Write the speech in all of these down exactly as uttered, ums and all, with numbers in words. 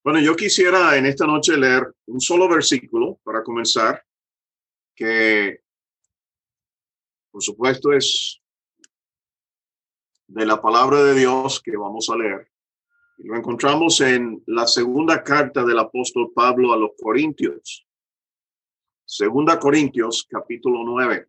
Bueno, yo quisiera en esta noche leer un solo versículo para comenzar, que por supuesto es de la palabra de Dios que vamos a leer. Y lo encontramos en la segunda carta del apóstol Pablo a los Corintios. Segunda Corintios, capítulo nueve.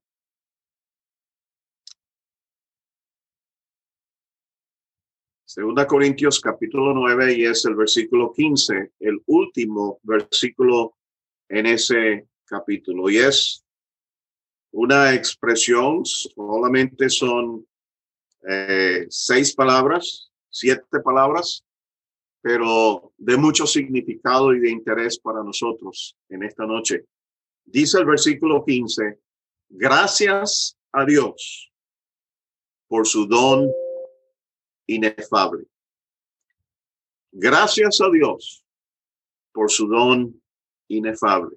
Segunda Corintios, capítulo nueve, y es el versículo quince, el último versículo en ese capítulo. Y es una expresión, solamente son eh, seis palabras, siete palabras, pero de mucho significado y de interés para nosotros en esta noche. Dice el versículo quince, gracias a Dios por su don inefable. Gracias a Dios por su don inefable.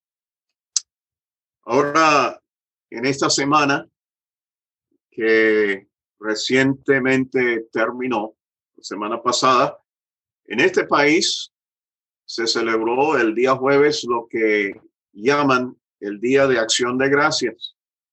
Ahora, en esta semana que recientemente terminó, la semana pasada, en este país se celebró el día jueves lo que llaman el Día de Acción de Gracias.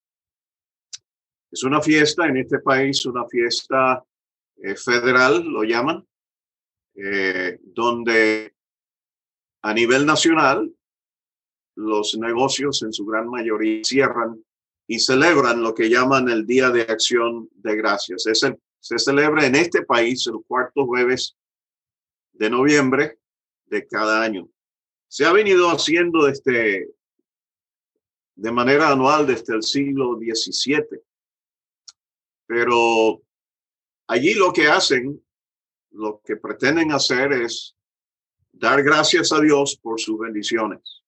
Es una fiesta en este país, una fiesta eh, federal, lo llaman, eh, donde a nivel nacional los negocios en su gran mayoría cierran y celebran lo que llaman el Día de Acción de Gracias. Es el, se celebra en este país el cuarto jueves de noviembre de cada año. Se ha venido haciendo desde, de manera anual desde el siglo diecisiete. Pero allí lo que hacen, lo que pretenden hacer es dar gracias a Dios por sus bendiciones.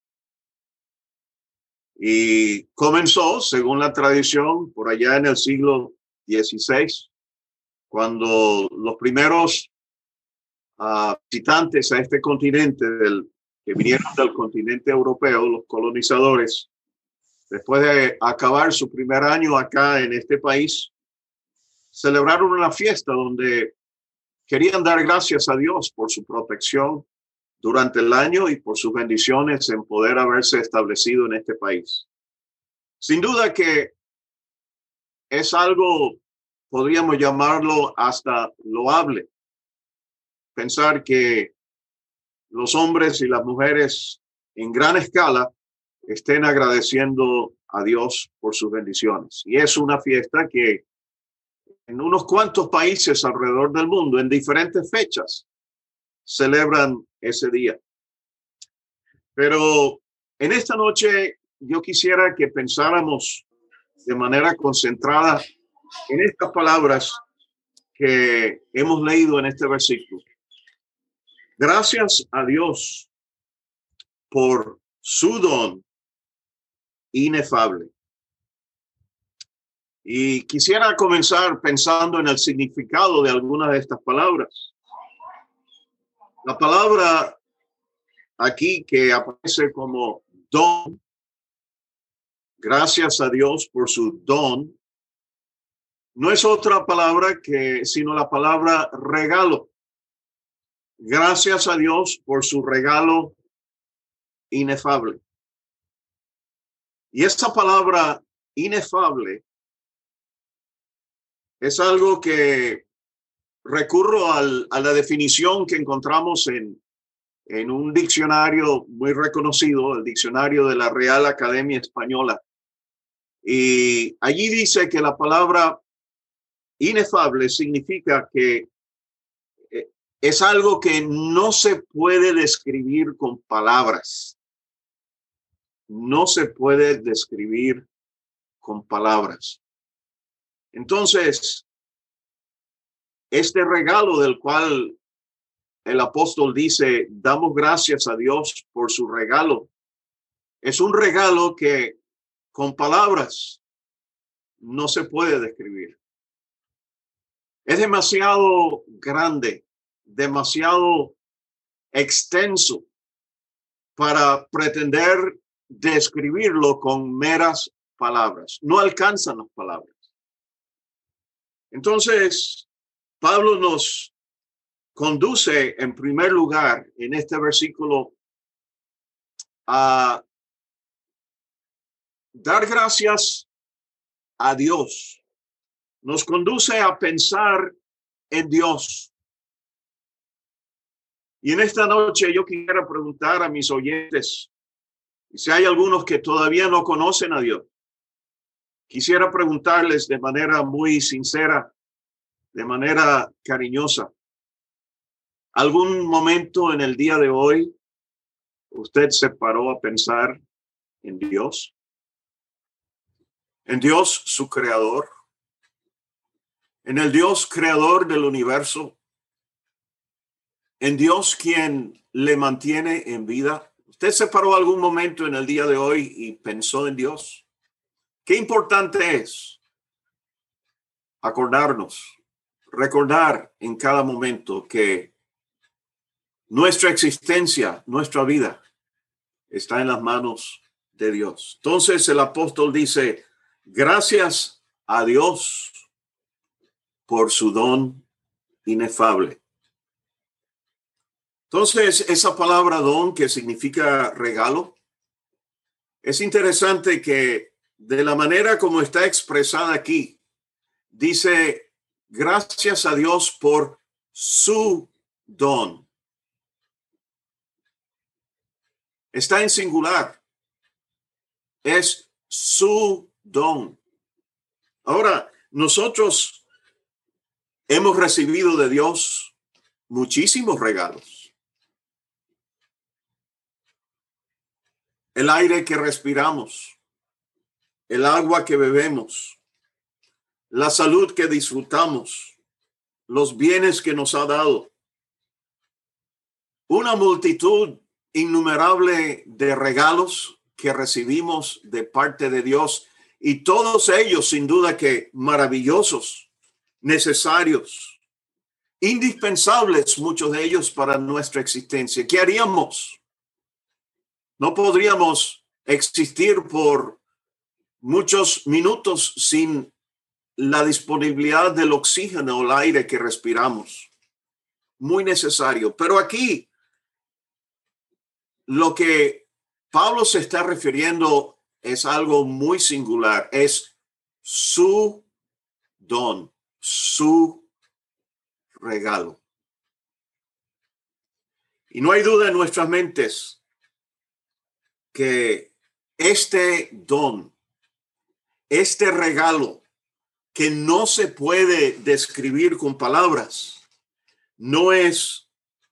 Y comenzó, según la tradición, por allá en el siglo dieciséis, cuando los primeros uh, visitantes a este continente, del, que vinieron del continente europeo, los colonizadores, después de acabar su primer año acá en este país, celebraron una fiesta donde querían dar gracias a Dios por su protección durante el año y por sus bendiciones en poder haberse establecido en este país. Sin duda que es algo, podríamos llamarlo hasta loable, pensar que los hombres y las mujeres en gran escala estén agradeciendo a Dios por sus bendiciones. Y es una fiesta que en unos cuantos países alrededor del mundo, en diferentes fechas, celebran ese día. Pero en esta noche yo quisiera que pensáramos de manera concentrada en estas palabras que hemos leído en este versículo. Gracias a Dios por su don inefable. Y quisiera comenzar pensando en el significado de algunas de estas palabras. La palabra aquí que aparece como don, gracias a Dios por su don, no es otra palabra que sino la palabra regalo. Gracias a Dios por su regalo inefable. Y esta palabra inefable es algo que recurro al, a la definición que encontramos en, en un diccionario muy reconocido, el diccionario de la Real Academia Española. Y allí dice que la palabra inefable significa que es algo que no se puede describir con palabras. No se puede describir con palabras. Entonces, este regalo del cual el apóstol dice, damos gracias a Dios por su regalo, es un regalo que con palabras no se puede describir. Es demasiado grande, demasiado extenso para pretender describirlo con meras palabras. No alcanzan las palabras. Entonces, Pablo nos conduce en primer lugar en este versículo a dar gracias a Dios. Nos conduce a pensar en Dios. Y en esta noche yo quisiera preguntar a mis oyentes, si hay algunos que todavía no conocen a Dios, quisiera preguntarles de manera muy sincera, de manera cariñosa, ¿algún momento en el día de hoy usted se paró a pensar en Dios? En Dios, su creador, en el Dios creador del universo, en Dios quien le mantiene en vida. ¿Usted se paró algún momento en el día de hoy y pensó en Dios? Qué importante es acordarnos, recordar en cada momento que nuestra existencia, nuestra vida está en las manos de Dios. Entonces el apóstol dice, gracias a Dios por su don inefable. Entonces, esa palabra don, que significa regalo, es interesante que de la manera como está expresada aquí, dice, gracias a Dios por su don. Está en singular. Es su don. Ahora, nosotros hemos recibido de Dios muchísimos regalos. El aire que respiramos, el agua que bebemos, la salud que disfrutamos, los bienes que nos ha dado, una multitud innumerable de regalos que recibimos de parte de Dios, y todos ellos sin duda que maravillosos, necesarios, indispensables, muchos de ellos para nuestra existencia. ¿Qué haríamos? No podríamos existir por muchos minutos sin la disponibilidad del oxígeno o el aire que respiramos. Muy necesario. Pero aquí lo que Pablo se está refiriendo es algo muy singular. Es su don, su regalo. Y no hay duda en nuestras mentes que este don, este regalo que no se puede describir con palabras, no es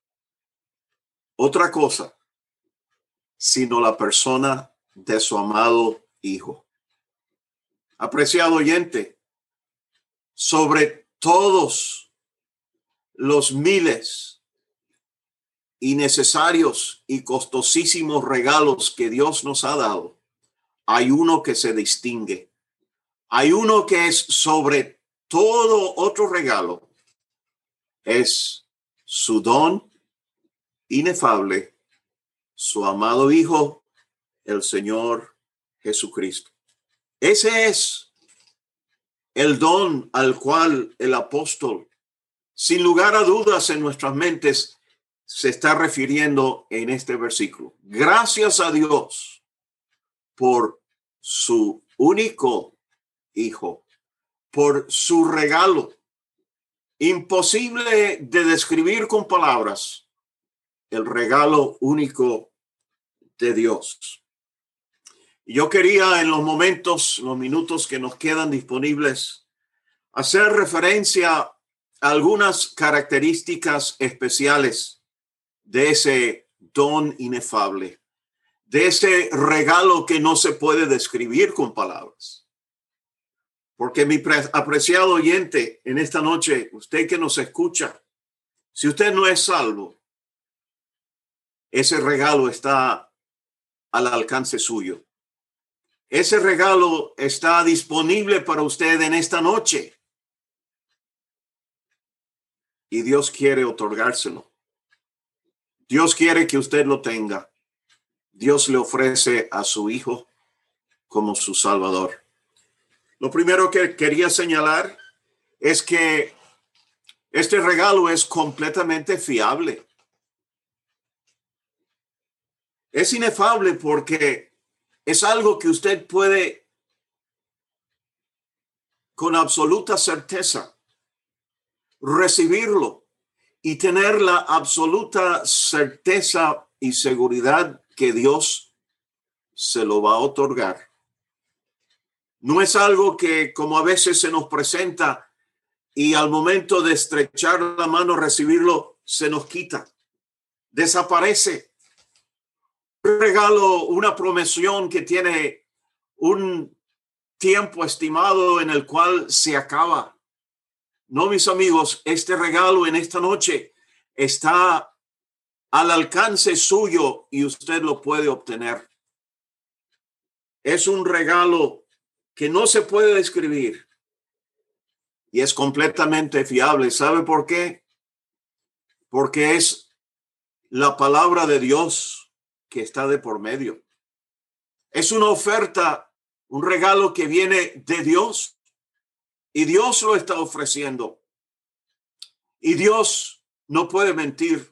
otra cosa sino la persona de su amado Hijo. Apreciado oyente, sobre todos los miles innecesarios y costosísimos regalos que Dios nos ha dado, hay uno que se distingue. Hay uno que es sobre todo otro regalo. Es su don inefable, su amado Hijo, el Señor Jesucristo. Ese es el don al cual el apóstol, sin lugar a dudas en nuestras mentes, se está refiriendo en este versículo. Gracias a Dios por su único Hijo, por su regalo, imposible de describir con palabras, el regalo único de Dios. Yo quería en los momentos, los minutos que nos quedan disponibles, hacer referencia a algunas características especiales de ese don inefable, de ese regalo que no se puede describir con palabras. Porque mi apreciado oyente, en esta noche, usted que nos escucha, si usted no es salvo, ese regalo está al alcance suyo. Ese regalo está disponible para usted en esta noche. Y Dios quiere otorgárselo. Dios quiere que usted lo tenga. Dios le ofrece a su Hijo como su Salvador. Lo primero que quería señalar es que Este regalo es completamente fiable. Es inefable porque es algo que usted puede con absoluta certeza recibirlo y tener la absoluta certeza y seguridad que Dios se lo va a otorgar. No es algo que, como a veces se nos presenta y al momento de estrechar la mano, recibirlo, se nos quita, desaparece. Un regalo, una promesión que tiene un tiempo estimado en el cual se acaba. No, mis amigos, este regalo en esta noche está al alcance suyo y usted lo puede obtener. Es un regalo que no se puede describir y es completamente fiable. ¿Sabe por qué? Porque es la palabra de Dios que está de por medio. Es una oferta, un regalo que viene de Dios y Dios lo está ofreciendo. Y Dios no puede mentir.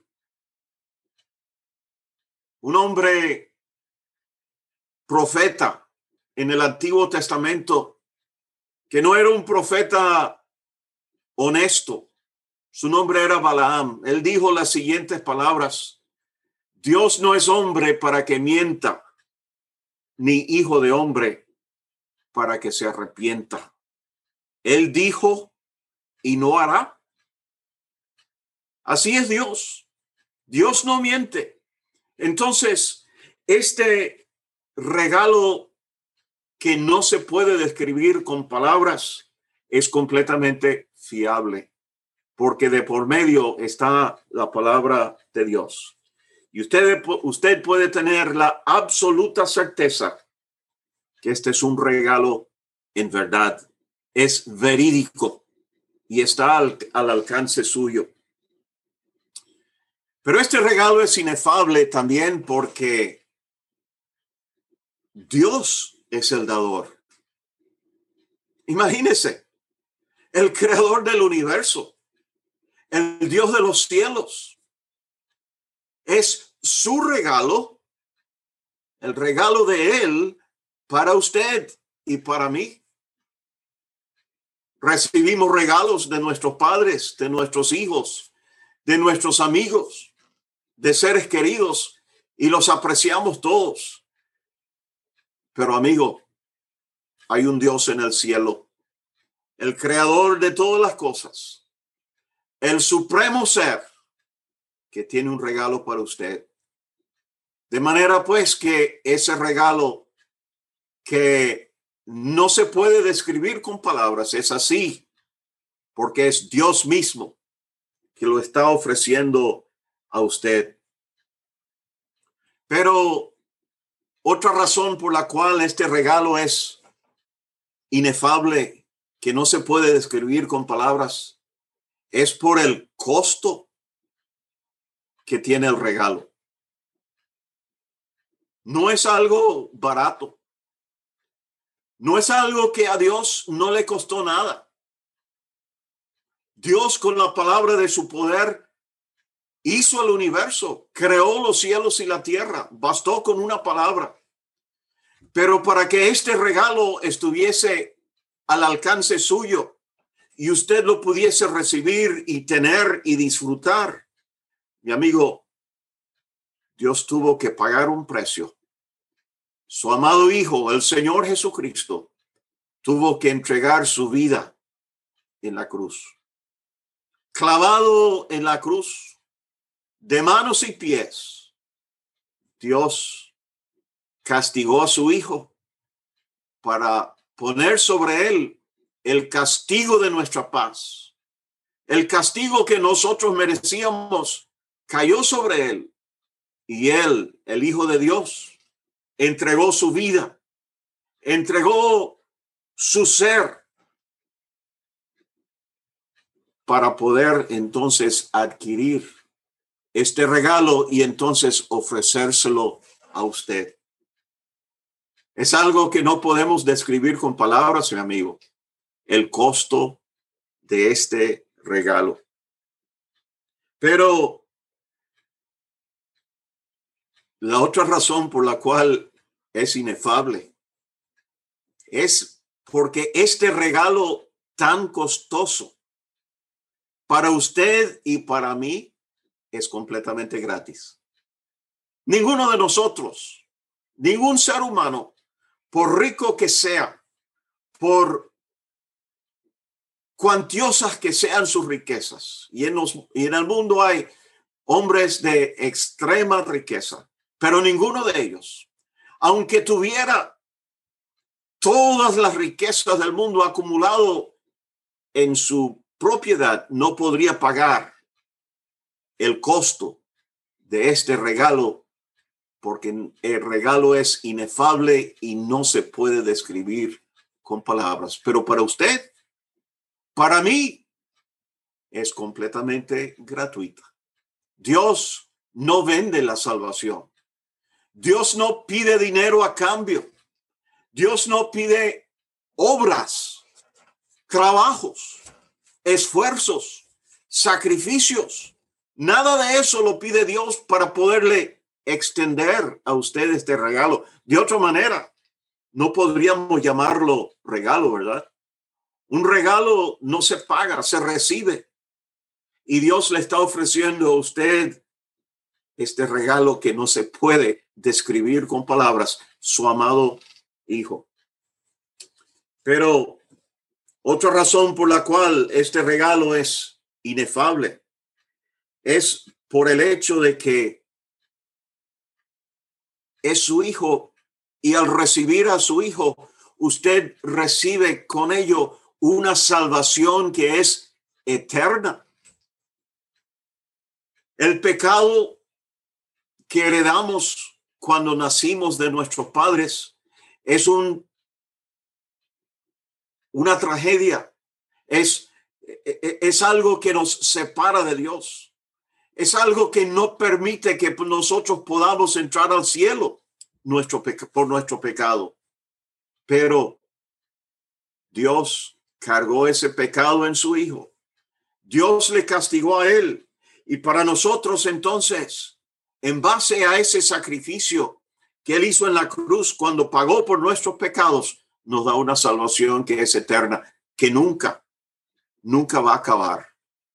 Un hombre profeta en el Antiguo Testamento que no era un profeta honesto. Su nombre era Balaam. Él dijo las siguientes palabras: Dios no es hombre para que mienta, ni hijo de hombre para que se arrepienta. Él dijo y no hará. Así es Dios. Dios no miente. Entonces, este regalo que no se puede describir con palabras es completamente fiable, porque de por medio está la palabra de Dios. Y usted, usted puede tener la absoluta certeza que este es un regalo en verdad, es verídico y está al, al alcance suyo. Pero este regalo es inefable también porque Dios es el dador. Imagínese, el creador del universo, el Dios de los cielos, es su regalo, el regalo de Él para usted y para mí. Recibimos regalos de nuestros padres, de nuestros hijos, de nuestros amigos, de seres queridos, y los apreciamos todos. Pero, amigo, hay un Dios en el cielo, el creador de todas las cosas, el supremo ser, que tiene un regalo para usted. De manera pues que ese regalo que no se puede describir con palabras es así, porque es Dios mismo que lo está ofreciendo a usted. Pero otra razón por la cual este regalo es inefable, que no se puede describir con palabras, es por el costo que tiene el regalo. No es algo barato. No es algo que a Dios no le costó nada. Dios, con la palabra de su poder, hizo el universo, creó los cielos y la tierra. Bastó con una palabra. Pero para que este regalo estuviese al alcance suyo y usted lo pudiese recibir y tener y disfrutar, mi amigo, Dios tuvo que pagar un precio. Su amado Hijo, el Señor Jesucristo, tuvo que entregar su vida en la cruz. Clavado en la cruz, de manos y pies, Dios castigó a su Hijo para poner sobre él el castigo de nuestra paz. El castigo que nosotros merecíamos cayó sobre él, y él, el Hijo de Dios, entregó su vida, entregó su ser para poder entonces adquirir este regalo y entonces ofrecérselo a usted. Es algo que no podemos describir con palabras, mi amigo, el costo de este regalo. Pero la otra razón por la cual es inefable es porque este regalo tan costoso para usted y para mí es completamente gratis. Ninguno de nosotros, ningún ser humano, por rico que sea, por cuantiosas que sean sus riquezas, y en, los, y en el mundo hay hombres de extrema riqueza, pero ninguno de ellos, aunque tuviera todas las riquezas del mundo acumulado en su propiedad, no podría pagar el costo de este regalo, porque el regalo es inefable y no se puede describir con palabras. Pero para usted, para mí, es completamente gratuita. Dios no vende la salvación. Dios no pide dinero a cambio. Dios no pide obras, trabajos, esfuerzos, sacrificios. Nada de eso lo pide Dios para poderle extender a usted este regalo. De otra manera, no podríamos llamarlo regalo, ¿verdad? Un regalo no se paga, se recibe. Y Dios le está ofreciendo a usted este regalo que no se puede describir con palabras, su amado Hijo. Pero otra razón por la cual este regalo es inefable es por el hecho de que es su Hijo, y al recibir a su Hijo, usted recibe con ello una salvación que es eterna. El pecado que heredamos cuando nacimos de nuestros padres es un, una tragedia. Es, es algo que nos separa de Dios. Es algo que no permite que nosotros podamos entrar al cielo nuestro peca- por nuestro pecado. Pero Dios cargó ese pecado en su Hijo. Dios le castigó a él. Y para nosotros entonces, en base a ese sacrificio que él hizo en la cruz cuando pagó por nuestros pecados, nos da una salvación que es eterna, que nunca, nunca va a acabar.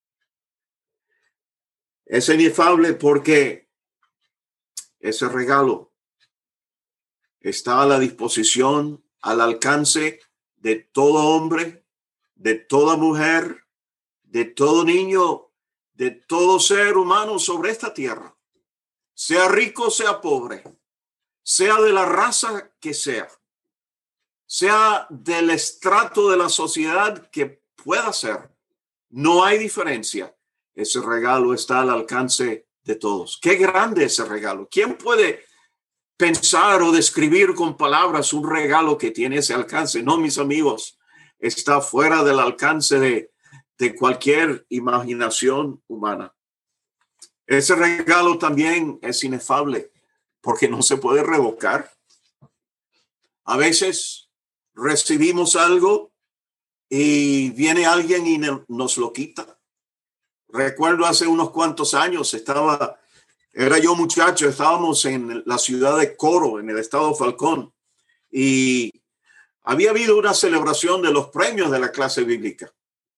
Es inefable porque ese regalo está a la disposición, al alcance de todo hombre, de toda mujer, de todo niño, de todo ser humano sobre esta tierra, sea rico, sea pobre, sea de la raza que sea, sea del estrato de la sociedad que pueda ser. No hay diferencia. Ese regalo está al alcance de todos. Qué grande ese regalo. ¿Quién puede pensar o describir con palabras un regalo que tiene ese alcance? No, mis amigos, está fuera del alcance de, de cualquier imaginación humana. Ese regalo también es inefable porque no se puede revocar. A veces recibimos algo y viene alguien y nos lo quita. Recuerdo hace unos cuantos años, estaba, era yo muchacho, estábamos en la ciudad de Coro, en el estado Falcón, y había habido una celebración de los premios de la clase bíblica.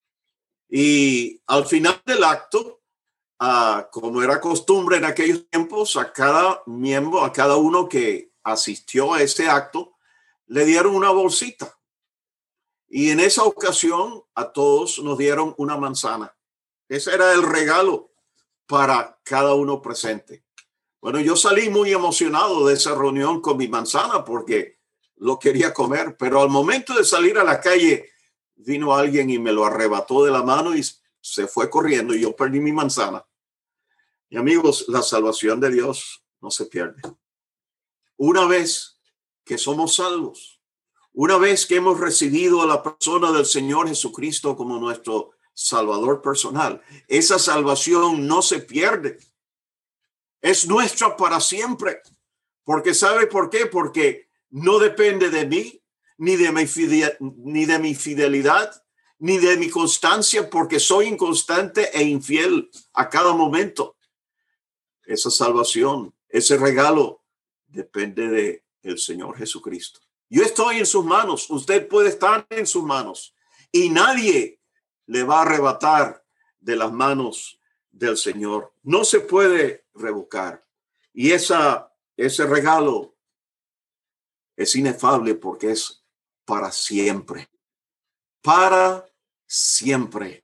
Y al final del acto, uh, como era costumbre en aquellos tiempos, a cada miembro, a cada uno que asistió a ese acto, le dieron una bolsita. Y en esa ocasión a todos nos dieron una manzana. Ese era el regalo para cada uno presente. Bueno, yo salí muy emocionado de esa reunión con mi manzana porque lo quería comer, pero al momento de salir a la calle vino alguien y me lo arrebató de la mano y se fue corriendo y yo perdí mi manzana. Y amigos, la salvación de Dios no se pierde. Una vez que somos salvos, una vez que hemos recibido a la persona del Señor Jesucristo como nuestro Salvador personal, esa salvación no se pierde. Es nuestra para siempre. Porque ¿sabe por qué? Porque no depende de mí, ni de mi fidelidad, ni de mi fidelidad, ni de mi constancia, porque soy inconstante e infiel a cada momento. Esa salvación, ese regalo, depende de el Señor Jesucristo. Yo estoy en sus manos, usted puede estar en sus manos y nadie le va a arrebatar de las manos del Señor. No se puede revocar. Y esa, ese regalo es inefable porque es para siempre. Para siempre.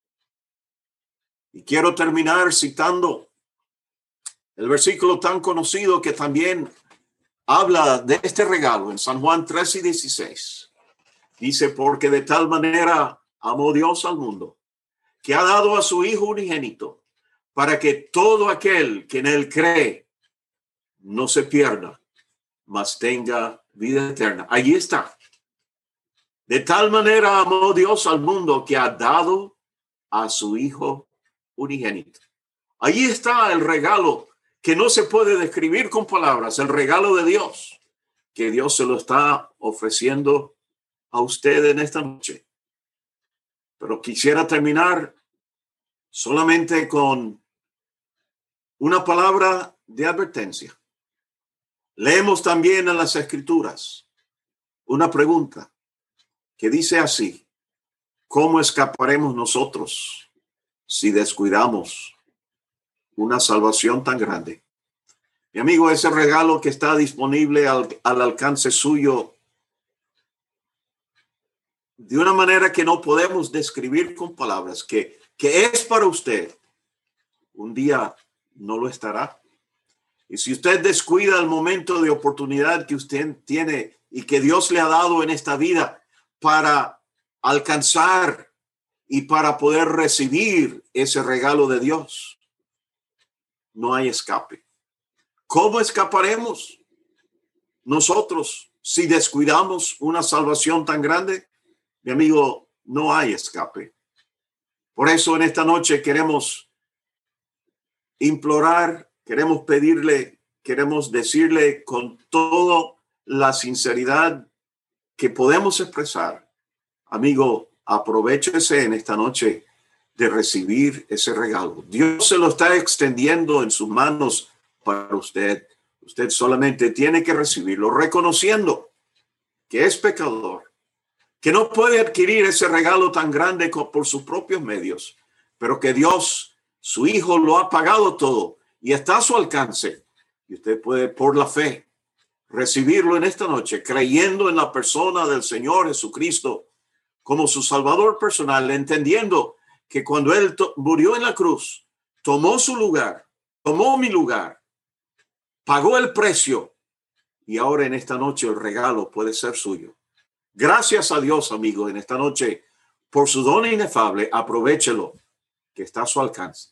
Y quiero terminar citando el versículo tan conocido que también habla de este regalo en San Juan tres y dieciséis. Dice, porque de tal manera amó Dios al mundo, que ha dado a su Hijo unigénito, para que todo aquel que en él cree no se pierda, mas tenga vida eterna. Allí está. De tal manera amó Dios al mundo que ha dado a su Hijo unigénito. Allí está el regalo que no se puede describir con palabras, el regalo de Dios, que Dios se lo está ofreciendo a usted en esta noche. Pero quisiera terminar solamente con una palabra de advertencia. Leemos también en las Escrituras una pregunta que dice así: ¿cómo escaparemos nosotros si descuidamos una salvación tan grande? Mi amigo, ese regalo que está disponible al, al alcance suyo de una manera que no podemos describir con palabras, que, que es para usted, un día no lo estará. Y si usted descuida el momento de oportunidad que usted tiene y que Dios le ha dado en esta vida para alcanzar y para poder recibir ese regalo de Dios, no hay escape. ¿Cómo escaparemos nosotros si descuidamos una salvación tan grande? Mi amigo, no hay escape. Por eso en esta noche queremos implorar, queremos pedirle, queremos decirle con toda la sinceridad que podemos expresar: amigo, aprovéchese en esta noche de recibir ese regalo. Dios se lo está extendiendo en sus manos para usted. Usted solamente tiene que recibirlo, reconociendo que es pecador, que no puede adquirir ese regalo tan grande por sus propios medios, pero que Dios, su Hijo, lo ha pagado todo y está a su alcance. Y usted puede, por la fe, recibirlo en esta noche, creyendo en la persona del Señor Jesucristo como su Salvador personal, entendiendo que cuando Él murió en la cruz, tomó su lugar, tomó mi lugar, pagó el precio, y ahora en esta noche el regalo puede ser suyo. Gracias a Dios, amigo, en esta noche, por su don inefable. Aprovéchelo, que está a su alcance.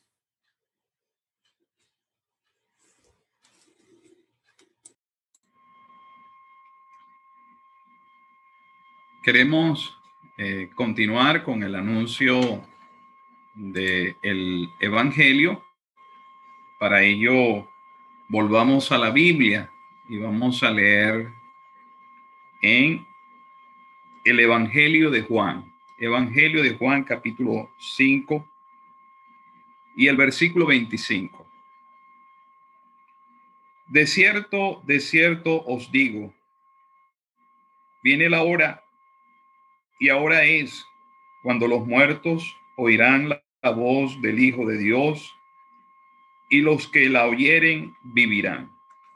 Queremos eh, continuar con el anuncio del Evangelio. Para ello, volvamos a la Biblia y vamos a leer en el Evangelio de Juan. Evangelio de Juan, capítulo cinco y el versículo veinticinco. De cierto, de cierto os digo, viene la hora, y ahora es, cuando los muertos oirán la, la voz del Hijo de Dios, y los que la oyeren vivirán.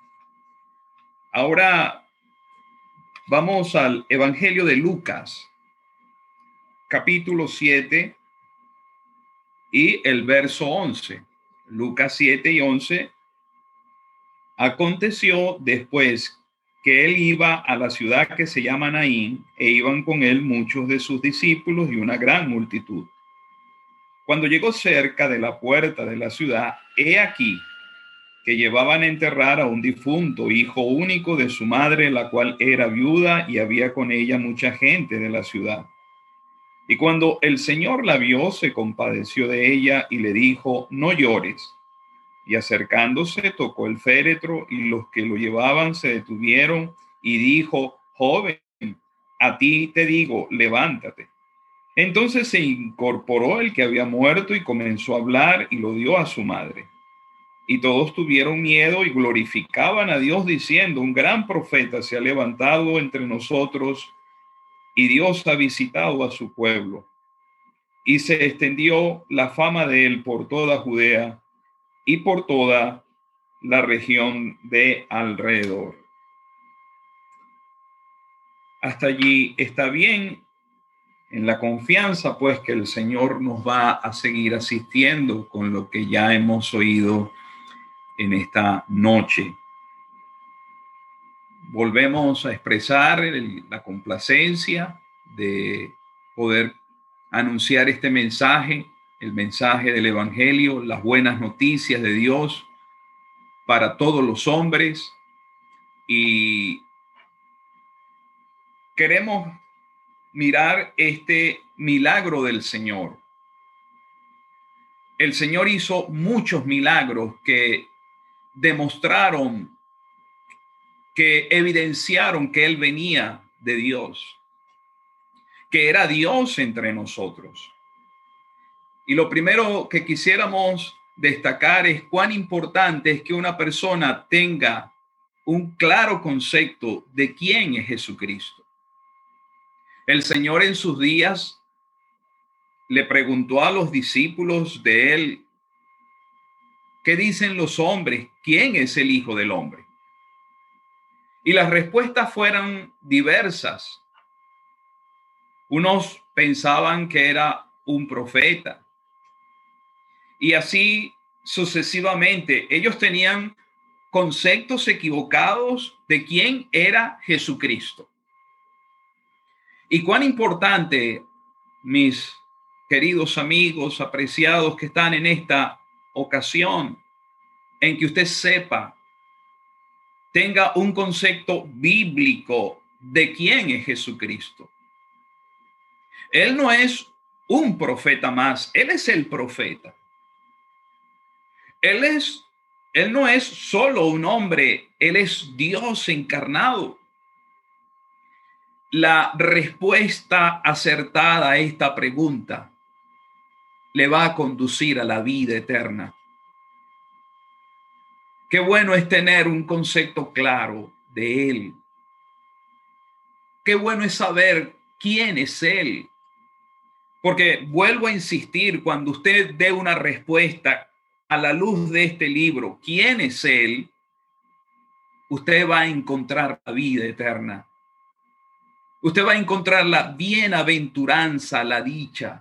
Ahora vamos al Evangelio de Lucas, capítulo siete y el verso once. Lucas siete y once. Aconteció después que él iba a la ciudad que se llama Naín, e iban con él muchos de sus discípulos y una gran multitud. Cuando llegó cerca de la puerta de la ciudad, he aquí que llevaban a enterrar a un difunto, hijo único de su madre, la cual era viuda, y había con ella mucha gente de la ciudad. Y cuando el Señor la vio, se compadeció de ella y le dijo: no llores. Y acercándose, tocó el féretro, y los que lo llevaban se detuvieron, y dijo: joven, a ti te digo, levántate. Entonces se incorporó el que había muerto y comenzó a hablar y lo dio a su madre. Y todos tuvieron miedo y glorificaban a Dios diciendo: un gran profeta se ha levantado entre nosotros y Dios ha visitado a su pueblo. Y se extendió la fama de él por toda Judea y por toda la región de alrededor. Hasta allí está bien, en la confianza pues que el Señor nos va a seguir asistiendo con lo que ya hemos oído en esta noche. Volvemos a expresar el, la complacencia de poder anunciar este mensaje, el mensaje del Evangelio, las buenas noticias de Dios para todos los hombres, y queremos mirar este milagro del Señor. El Señor hizo muchos milagros que demostraron, que evidenciaron que Él venía de Dios, que era Dios entre nosotros. Y lo primero que quisiéramos destacar es cuán importante es que una persona tenga un claro concepto de quién es Jesucristo. El Señor en sus días le preguntó a los discípulos de él: ¿qué dicen los hombres? ¿Quién es el Hijo del Hombre? Y las respuestas fueron diversas. Unos pensaban que era un profeta, y así sucesivamente. Ellos tenían conceptos equivocados de quién era Jesucristo. Y cuán importante, mis queridos amigos apreciados que están en esta ocasión, en que usted sepa, tenga un concepto bíblico de quién es Jesucristo. Él no es un profeta más, Él es el profeta. Él es, Él no es solo un hombre, Él es Dios encarnado. La respuesta acertada a esta pregunta le va a conducir a la vida eterna. Qué bueno es tener un concepto claro de Él. Qué bueno es saber quién es Él. Porque vuelvo a insistir, cuando usted dé una respuesta a la luz de este libro, quién es Él, usted va a encontrar la vida eterna. Usted va a encontrar la bienaventuranza, la dicha.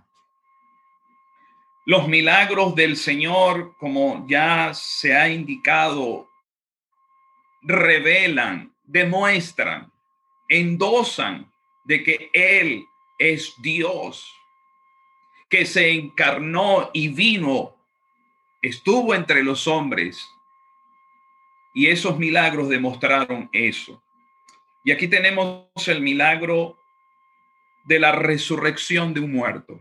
Los milagros del Señor, como ya se ha indicado, revelan, demuestran, endosan de que Él es Dios, que se encarnó y vino, estuvo entre los hombres, y esos milagros demostraron eso. Y aquí tenemos el milagro de la resurrección de un muerto,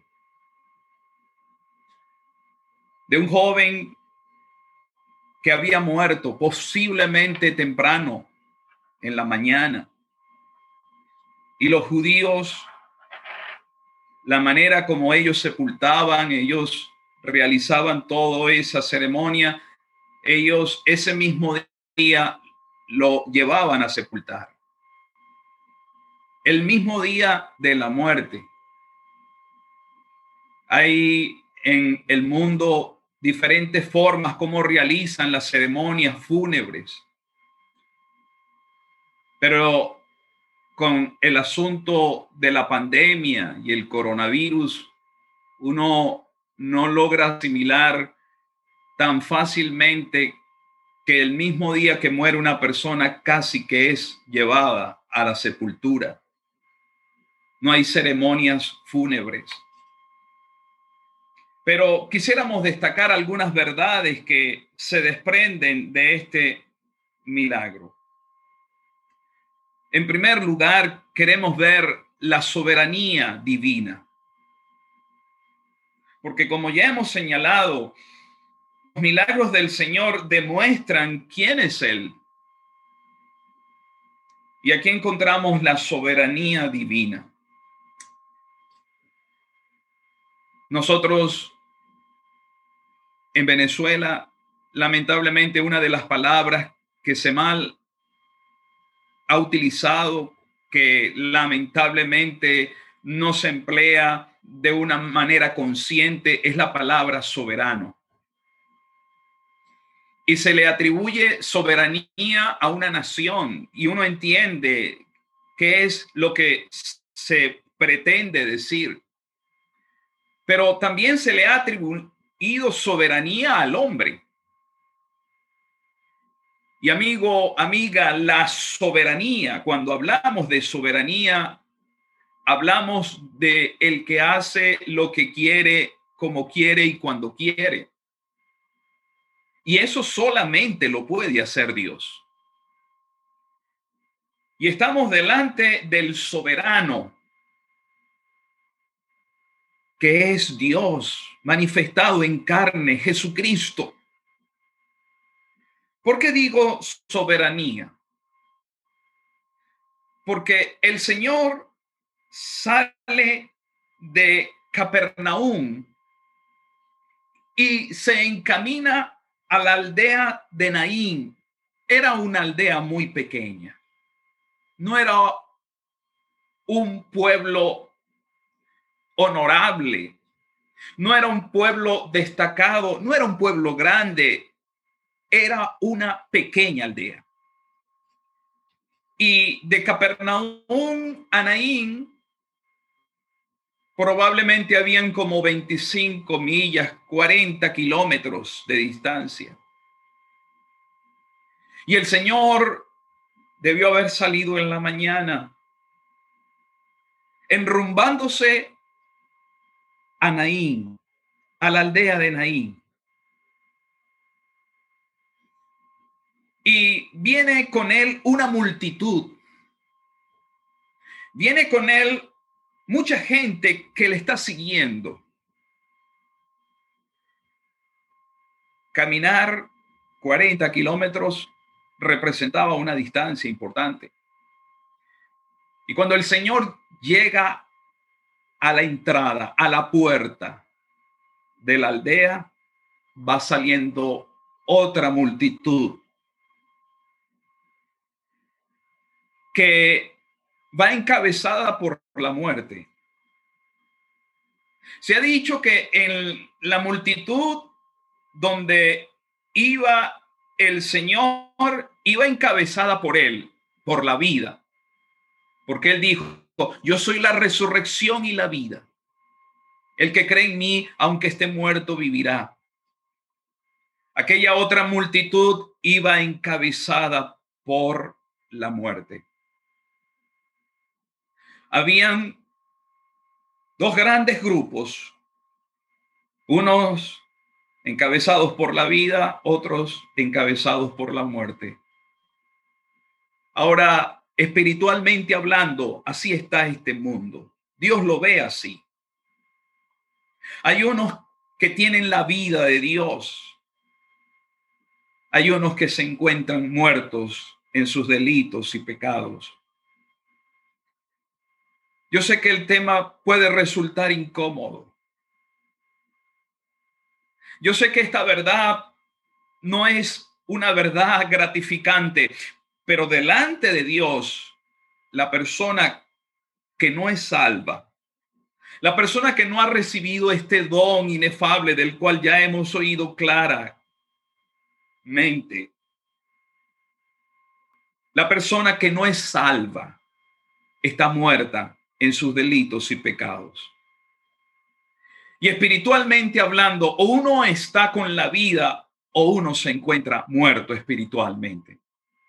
de un joven que había muerto posiblemente temprano en la mañana. Y los judíos, la manera como ellos sepultaban, ellos realizaban toda esa ceremonia, ellos ese mismo día lo llevaban a sepultar. El mismo día de la muerte. Hay en el mundo diferentes formas como realizan las ceremonias fúnebres. Pero con el asunto de la pandemia y el coronavirus, uno no logra asimilar tan fácilmente que el mismo día que muere una persona casi que es llevada a la sepultura. No hay ceremonias fúnebres. Pero quisiéramos destacar algunas verdades que se desprenden de este milagro. En primer lugar, queremos ver la soberanía divina. Porque como ya hemos señalado, los milagros del Señor demuestran quién es Él. Y aquí encontramos la soberanía divina. Nosotros en Venezuela, lamentablemente, una de las palabras que se mal ha utilizado, que lamentablemente no se emplea de una manera consciente, es la palabra soberano. Y se le atribuye soberanía a una nación y uno entiende qué es lo que se pretende decir. Pero también se le ha atribuido soberanía al hombre. Y amigo, amiga, la soberanía, cuando hablamos de soberanía, hablamos de el que hace lo que quiere, como quiere y cuando quiere. Y eso solamente lo puede hacer Dios. Y estamos delante del soberano, que es Dios manifestado en carne, Jesucristo. ¿Por qué digo soberanía? Porque el Señor sale de Capernaum y se encamina a la aldea de Naín. Era una aldea muy pequeña. No era un pueblo honorable. No era un pueblo destacado. No era un pueblo grande. Era una pequeña aldea. Y de Capernaum a Naín probablemente habían como veinticinco millas, cuarenta kilómetros de distancia. Y el Señor debió haber salido en la mañana, enrumbándose a Naín, a la aldea de Naín. Y viene con él una multitud. Viene con él mucha gente que le está siguiendo. Caminar cuarenta kilómetros representaba una distancia importante. Y cuando el Señor llega a la entrada, a la puerta de la aldea, va saliendo otra multitud que va encabezada por la muerte. Se ha dicho que en la multitud donde iba el Señor, iba encabezada por él, por la vida. Porque él dijo, yo soy la resurrección y la vida. El que cree en mí, aunque esté muerto, vivirá. Aquella otra multitud iba encabezada por la muerte. Habían dos grandes grupos, unos encabezados por la vida, otros encabezados por la muerte. Ahora, espiritualmente hablando, así está este mundo. Dios lo ve así. Hay unos que tienen la vida de Dios. Hay unos que se encuentran muertos en sus delitos y pecados. Yo sé que el tema puede resultar incómodo. Yo sé que esta verdad no es una verdad gratificante, pero delante de Dios, la persona que no es salva, la persona que no ha recibido este don inefable del cual ya hemos oído claramente, la persona que no es salva está muerta en sus delitos y pecados. Y espiritualmente hablando, o uno está con la vida o uno se encuentra muerto espiritualmente.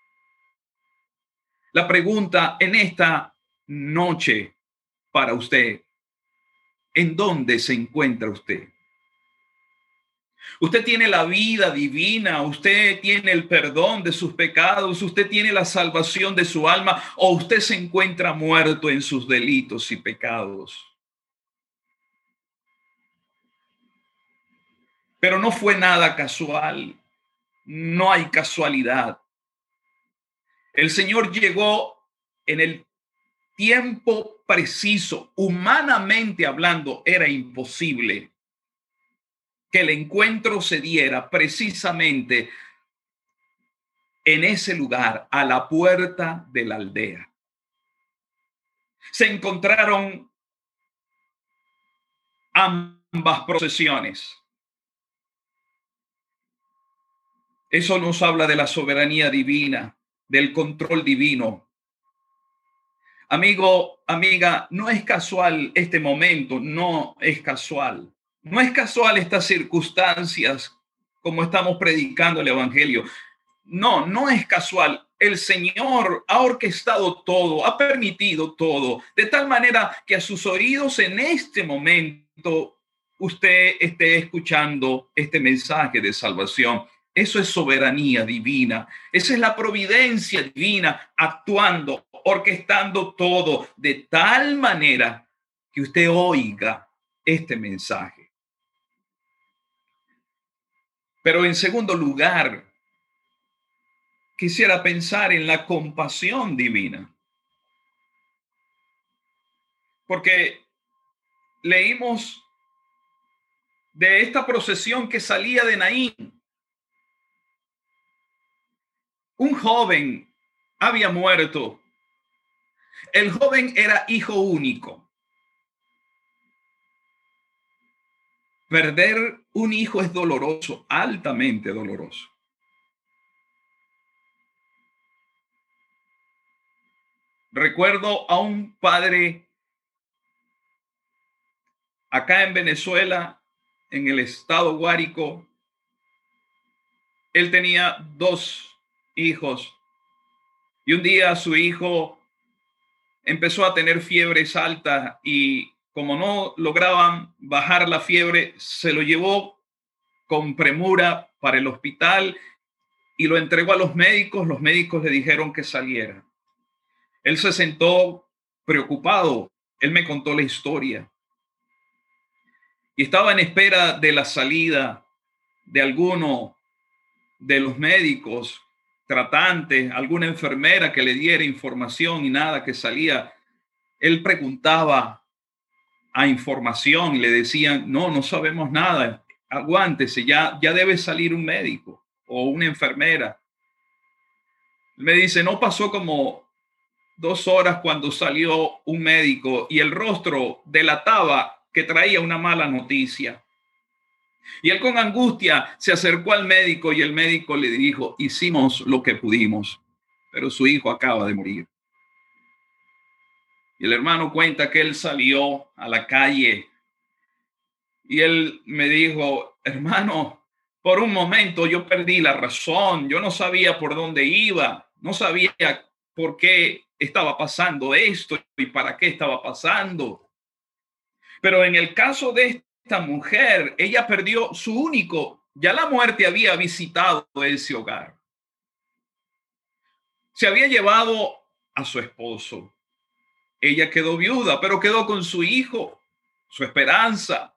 La pregunta en esta noche para usted, ¿en dónde se encuentra usted? Usted tiene la vida divina, usted tiene el perdón de sus pecados, usted tiene la salvación de su alma, o usted se encuentra muerto en sus delitos y pecados. Pero no fue nada casual, no hay casualidad. El Señor llegó en el tiempo preciso, humanamente hablando, era imposible que el encuentro se diera precisamente en ese lugar, a la puerta de la aldea. Se encontraron ambas procesiones. Eso nos habla de la soberanía divina, del control divino. Amigo, amiga, no es casual este momento, no es casual. No es casual estas circunstancias como estamos predicando el evangelio. No, no es casual. El Señor ha orquestado todo, ha permitido todo, de tal manera que a sus oídos en este momento usted esté escuchando este mensaje de salvación. Eso es soberanía divina. Esa es la providencia divina actuando, orquestando todo de tal manera que usted oiga este mensaje. Pero en segundo lugar, quisiera pensar en la compasión divina. Porque leímos de esta procesión que salía de Naín. Un joven había muerto. El joven era hijo único. Perder un hijo es doloroso, altamente doloroso. Recuerdo a un padre acá en Venezuela, en el estado Guárico. Él tenía dos hijos y un día su hijo empezó a tener fiebres altas y como no lograban bajar la fiebre, se lo llevó con premura para el hospital y lo entregó a los médicos. Los médicos le dijeron que saliera. Él se sentó preocupado. Él me contó la historia. Y estaba en espera de la salida de alguno de los médicos tratantes, alguna enfermera que le diera información y nada que salía. Él preguntaba a información y le decían, no, no sabemos nada, aguántese, ya, ya debe salir un médico o una enfermera. Él me dice, no pasó como dos horas cuando salió un médico y el rostro delataba que traía una mala noticia. Y él con angustia se acercó al médico y el médico le dijo, hicimos lo que pudimos, pero su hijo acaba de morir. Y el hermano cuenta que él salió a la calle y él me dijo, hermano, por un momento yo perdí la razón, yo no sabía por dónde iba, no sabía por qué estaba pasando esto y para qué estaba pasando. Pero en el caso de esta mujer, ella perdió su único, ya la muerte había visitado ese hogar. Se había llevado a su esposo. Ella quedó viuda, pero quedó con su hijo, su esperanza.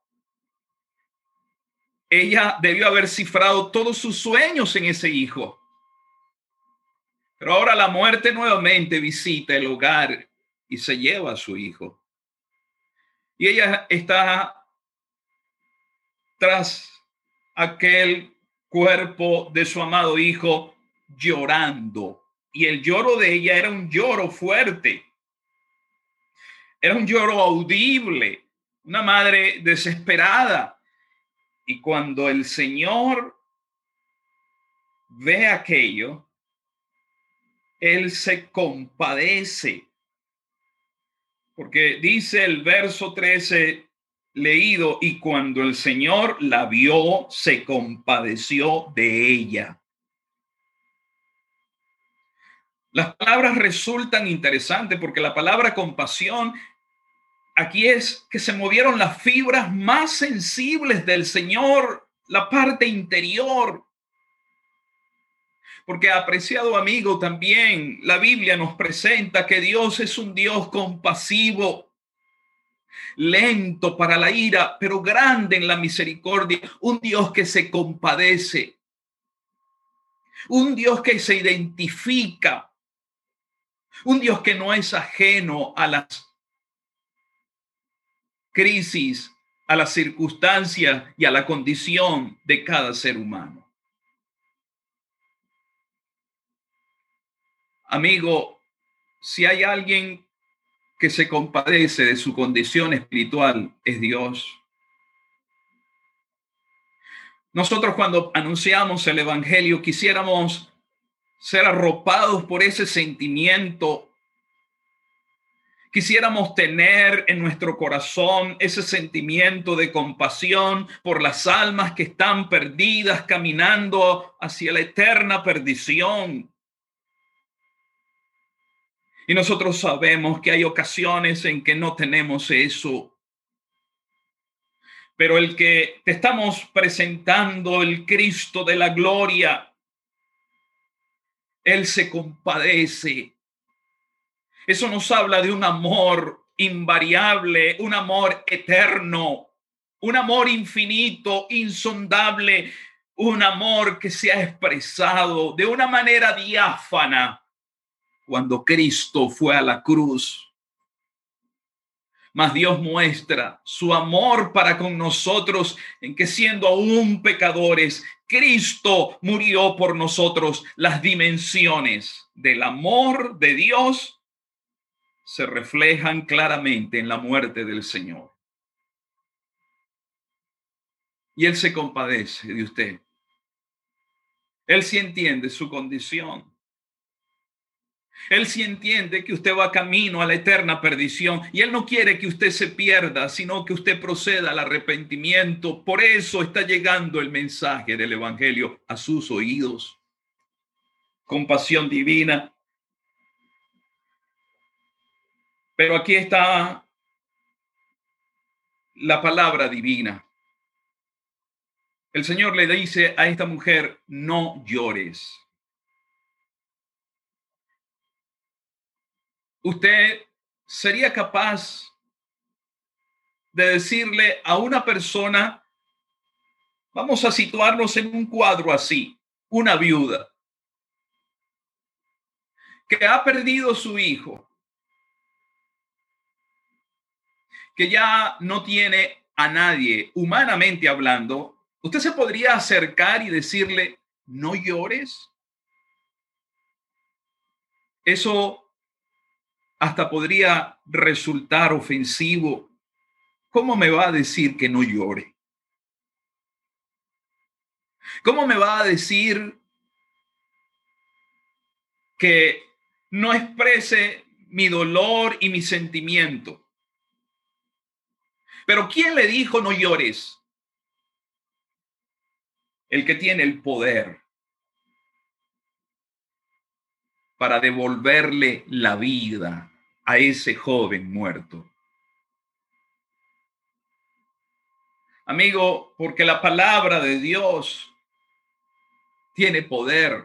Ella debió haber cifrado todos sus sueños en ese hijo. Pero ahora la muerte nuevamente visita el hogar y se lleva a su hijo. Y ella está tras aquel cuerpo de su amado hijo llorando. Y el lloro de ella era un lloro fuerte. Era un lloro audible. Una madre desesperada. Y cuando el Señor ve aquello, Él se compadece. Porque dice el verso trece leído, y cuando el Señor la vio, se compadeció de ella. Las palabras resultan interesantes porque la palabra compasión aquí es que se movieron las fibras más sensibles del Señor, la parte interior. Porque, apreciado amigo, también la Biblia nos presenta que Dios es un Dios compasivo, lento para la ira, pero grande en la misericordia, un Dios que se compadece, un Dios que se identifica, Un Dios que no es ajeno a las crisis, a las circunstancias y a la condición de cada ser humano. Amigo, si hay alguien que se compadece de su condición espiritual, es Dios. Nosotros cuando anunciamos el evangelio quisiéramos ser arropados por ese sentimiento. Quisiéramos tener en nuestro corazón ese sentimiento de compasión por las almas que están perdidas, caminando hacia la eterna perdición. Y nosotros sabemos que hay ocasiones en que no tenemos eso. Pero el que te estamos presentando, el Cristo de la gloria, Él se compadece. Eso nos habla de un amor invariable, un amor eterno, un amor infinito, insondable, un amor que se ha expresado de una manera diáfana cuando Cristo fue a la cruz. Mas Dios muestra su amor para con nosotros en que siendo aún pecadores, Cristo murió por nosotros. Las dimensiones del amor de Dios se reflejan claramente en la muerte del Señor. Y Él se compadece de usted. Él sí entiende su condición. Él sí entiende que usted va camino a la eterna perdición y Él no quiere que usted se pierda, sino que usted proceda al arrepentimiento. Por eso está llegando el mensaje del evangelio a sus oídos. Compasión divina. Pero aquí está la palabra divina. El Señor le dice a esta mujer, no llores. ¿Usted sería capaz de decirle a una persona, vamos a situarnos en un cuadro así, una viuda que ha perdido su hijo, que ya no tiene a nadie, humanamente hablando, usted se podría acercar y decirle, no llores? Eso hasta podría resultar ofensivo. ¿Cómo me va a decir que no llore? ¿Cómo me va a decir que no exprese mi dolor y mi sentimiento? Pero ¿quién le dijo no llores? El que tiene el poder para devolverle la vida a ese joven muerto. Amigo, porque la palabra de Dios tiene poder.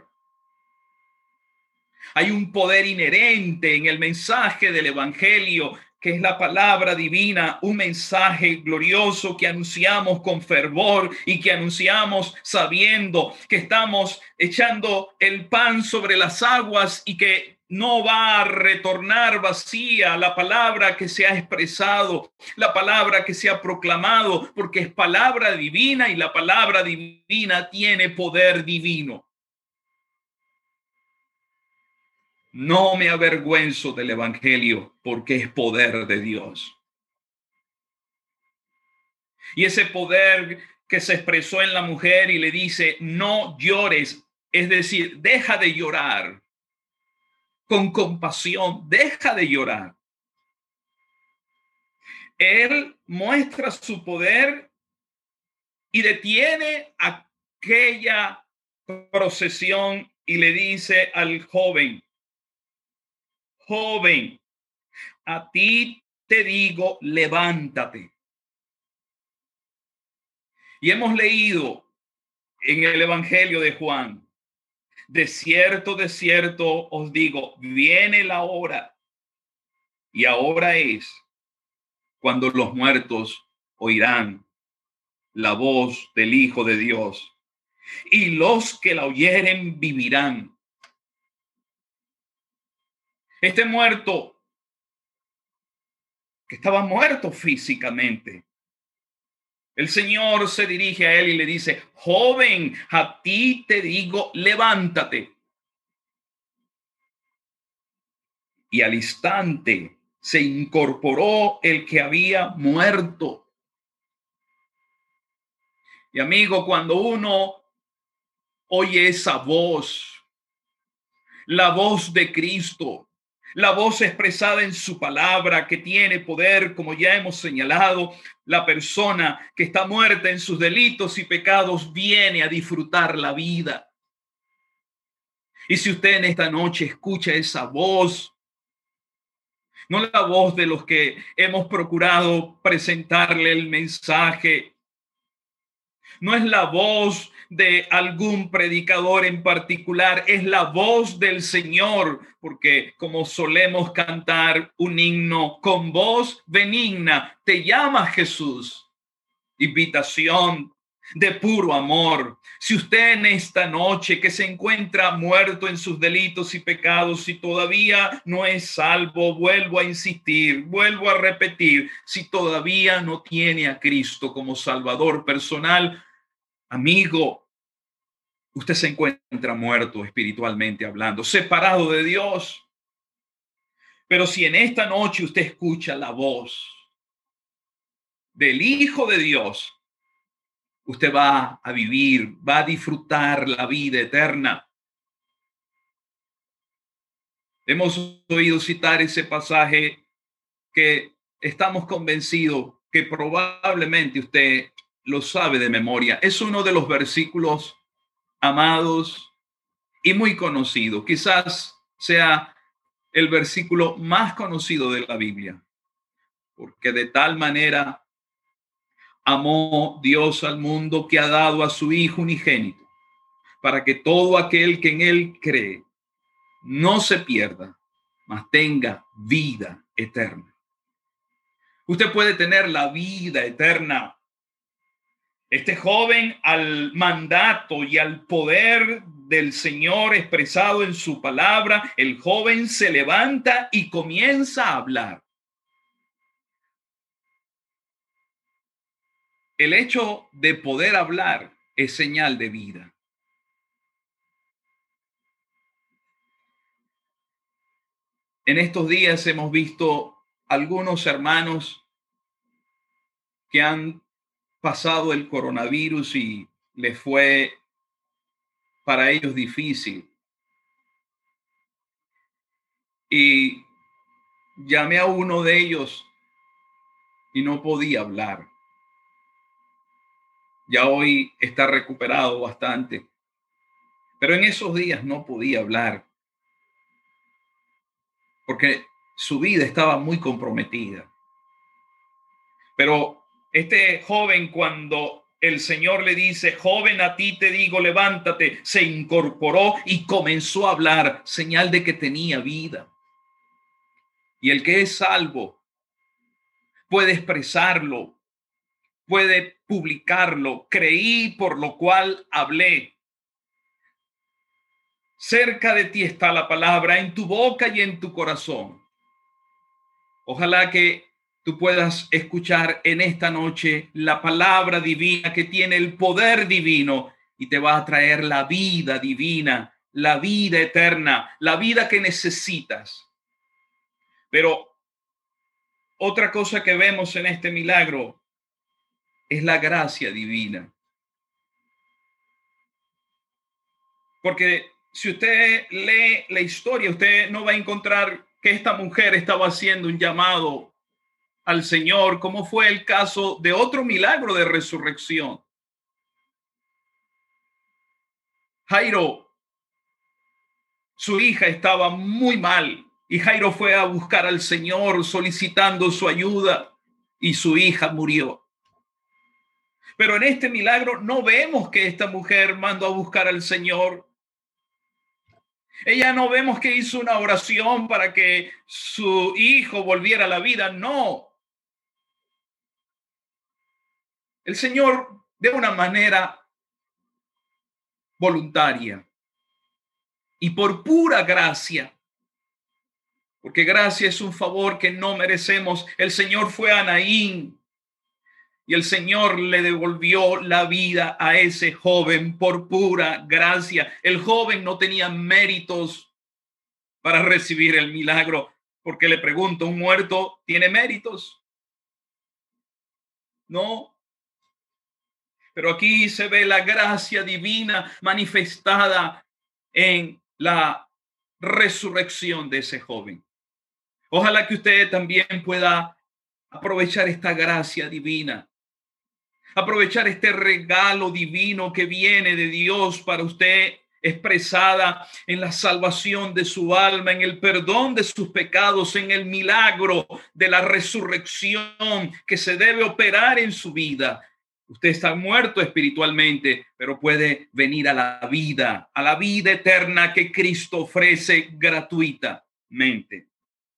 Hay un poder inherente en el mensaje del evangelio, que es la palabra divina, un mensaje glorioso que anunciamos con fervor y que anunciamos sabiendo que estamos echando el pan sobre las aguas y que no va a retornar vacía la palabra que se ha expresado, la palabra que se ha proclamado, porque es palabra divina y la palabra divina tiene poder divino. No me avergüenzo del evangelio porque es poder de Dios. Y ese poder que se expresó en la mujer y le dice, no llores, es decir, deja de llorar. Con compasión, deja de llorar. Él muestra su poder y detiene aquella procesión y le dice al joven, joven, a ti te digo, levántate. Y hemos leído en el Evangelio de Juan, de cierto, de cierto os digo, viene la hora, y ahora es cuando los muertos oirán la voz del Hijo de Dios, y los que la oyeren vivirán. Este muerto, que estaba muerto físicamente, el Señor se dirige a él y le dice: joven, a ti te digo, levántate. Y al instante se incorporó el que había muerto. Y amigo, cuando uno oye esa voz, la voz de Cristo, la voz expresada en su palabra que tiene poder, como ya hemos señalado, la persona que está muerta en sus delitos y pecados viene a disfrutar la vida. Y si usted en esta noche escucha esa voz, no la voz de los que hemos procurado presentarle el mensaje, no es la voz de algún predicador en particular, es la voz del Señor, porque como solemos cantar un himno, con voz benigna te llama Jesús. Invitación de puro amor. Si usted en esta noche que se encuentra muerto en sus delitos y pecados y todavía no es salvo, vuelvo a insistir, vuelvo a repetir, si todavía no tiene a Cristo como Salvador personal, amigo, usted se encuentra muerto espiritualmente hablando, separado de Dios. Pero si en esta noche usted escucha la voz del Hijo de Dios, usted va a vivir, va a disfrutar la vida eterna. Hemos oído citar ese pasaje que estamos convencidos que probablemente usted lo sabe de memoria. Es uno de los versículos amados y muy conocido. Quizás sea el versículo más conocido de la Biblia, porque de tal manera amó Dios al mundo que ha dado a su Hijo unigénito, para que todo aquel que en él cree no se pierda, mas tenga vida eterna. Usted puede tener la vida eterna. Este joven, al mandato y al poder del Señor expresado en su palabra, el joven se levanta y comienza a hablar. El hecho de poder hablar es señal de vida. En estos días hemos visto algunos hermanos que han pasado el coronavirus y les fue para ellos difícil. Y llamé a uno de ellos y no podía hablar. Ya hoy está recuperado bastante, pero en esos días no podía hablar porque su vida estaba muy comprometida. Pero este joven, cuando el Señor le dice, joven, a ti te digo, levántate, se incorporó y comenzó a hablar, señal de que tenía vida. Y el que es salvo puede expresarlo, puede publicarlo. Creí, por lo cual hablé. Cerca de ti está la palabra, en tu boca y en tu corazón. Ojalá que tú puedas escuchar en esta noche la palabra divina que tiene el poder divino y te va a traer la vida divina, la vida eterna, la vida que necesitas. Pero otra cosa que vemos en este milagro es la gracia divina. Porque si usted lee la historia, usted no va a encontrar que esta mujer estaba haciendo un llamado al Señor, como fue el caso de otro milagro de resurrección. Jairo, su hija estaba muy mal y Jairo fue a buscar al Señor solicitando su ayuda y su hija murió. Pero en este milagro no vemos que esta mujer mandó a buscar al Señor. Ella no vemos que hizo una oración para que su hijo volviera a la vida. No. El Señor, de una manera voluntaria y por pura gracia, porque gracia es un favor que no merecemos. El Señor fue a Naín y el Señor le devolvió la vida a ese joven por pura gracia. El joven no tenía méritos para recibir el milagro, porque le pregunto, ¿un muerto tiene méritos? No. Pero aquí se ve la gracia divina manifestada en la resurrección de ese joven. Ojalá que usted también pueda aprovechar esta gracia divina, aprovechar este regalo divino que viene de Dios para usted, expresada en la salvación de su alma, en el perdón de sus pecados, en el milagro de la resurrección que se debe operar en su vida. Usted está muerto espiritualmente, pero puede venir a la vida, a la vida eterna que Cristo ofrece gratuitamente.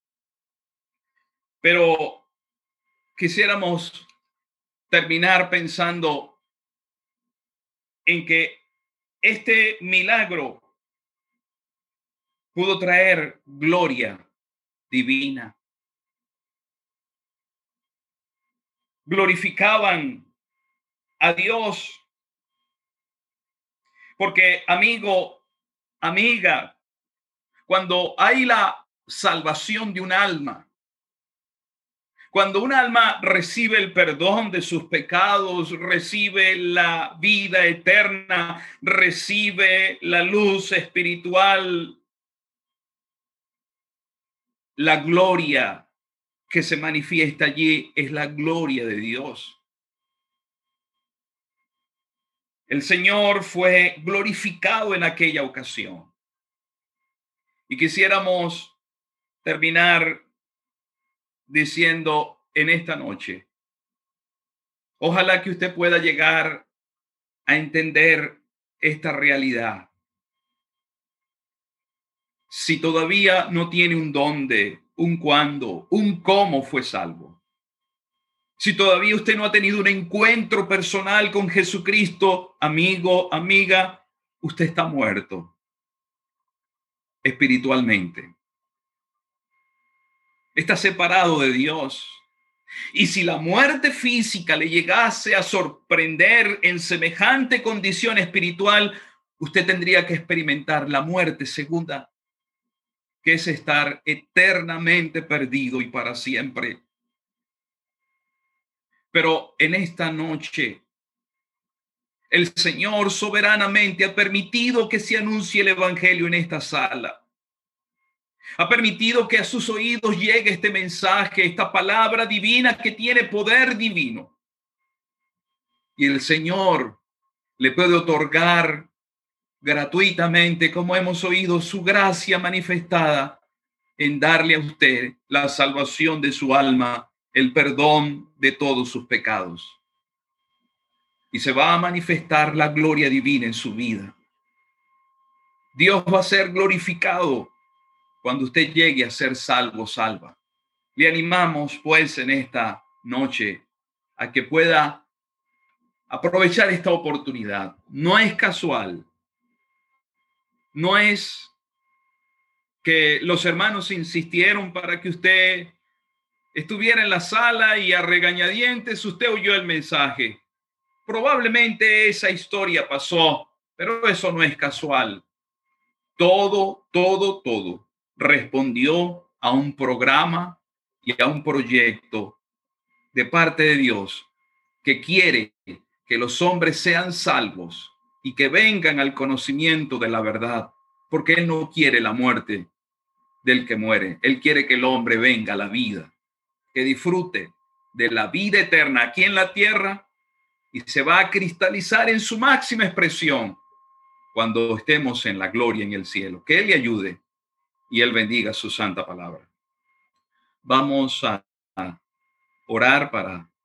Pero quisiéramos terminar pensando en que este milagro pudo traer gloria divina. Glorificaban a Dios. Porque, amigo, amiga, cuando hay la salvación de un alma, cuando un alma recibe el perdón de sus pecados, recibe la vida eterna, recibe la luz espiritual, la gloria que se manifiesta allí es la gloria de Dios. El Señor fue glorificado en aquella ocasión. Y quisiéramos terminar diciendo en esta noche, ojalá que usted pueda llegar a entender esta realidad. Si todavía no tiene un dónde, un cuándo, un cómo fue salvo. Si todavía usted no ha tenido un encuentro personal con Jesucristo, amigo, amiga, usted está muerto espiritualmente. Está separado de Dios. Y si la muerte física le llegase a sorprender en semejante condición espiritual, usted tendría que experimentar la muerte segunda, que es estar eternamente perdido y para siempre. Pero en esta noche, el Señor soberanamente ha permitido que se anuncie el evangelio en esta sala. Ha permitido que a sus oídos llegue este mensaje, esta palabra divina que tiene poder divino. Y el Señor le puede otorgar gratuitamente, como hemos oído, su gracia manifestada en darle a usted la salvación de su alma, el perdón de todos sus pecados. Y se va a manifestar la gloria divina en su vida. Dios va a ser glorificado cuando usted llegue a ser salvo, salva. Le animamos, pues, en esta noche a que pueda aprovechar esta oportunidad. No es casual. No es que los hermanos insistieron para que usted estuviera en la sala y a regañadientes usted oyó el mensaje. Probablemente esa historia pasó, pero eso no es casual. Todo, todo, todo respondió a un programa y a un proyecto de parte de Dios que quiere que los hombres sean salvos y que vengan al conocimiento de la verdad, porque Él no quiere la muerte del que muere. Él quiere que el hombre venga a la vida, que disfrute de la vida eterna aquí en la tierra y se va a cristalizar en su máxima expresión cuando estemos en la gloria en el cielo. Que Él le ayude y Él bendiga su santa palabra. Vamos a orar para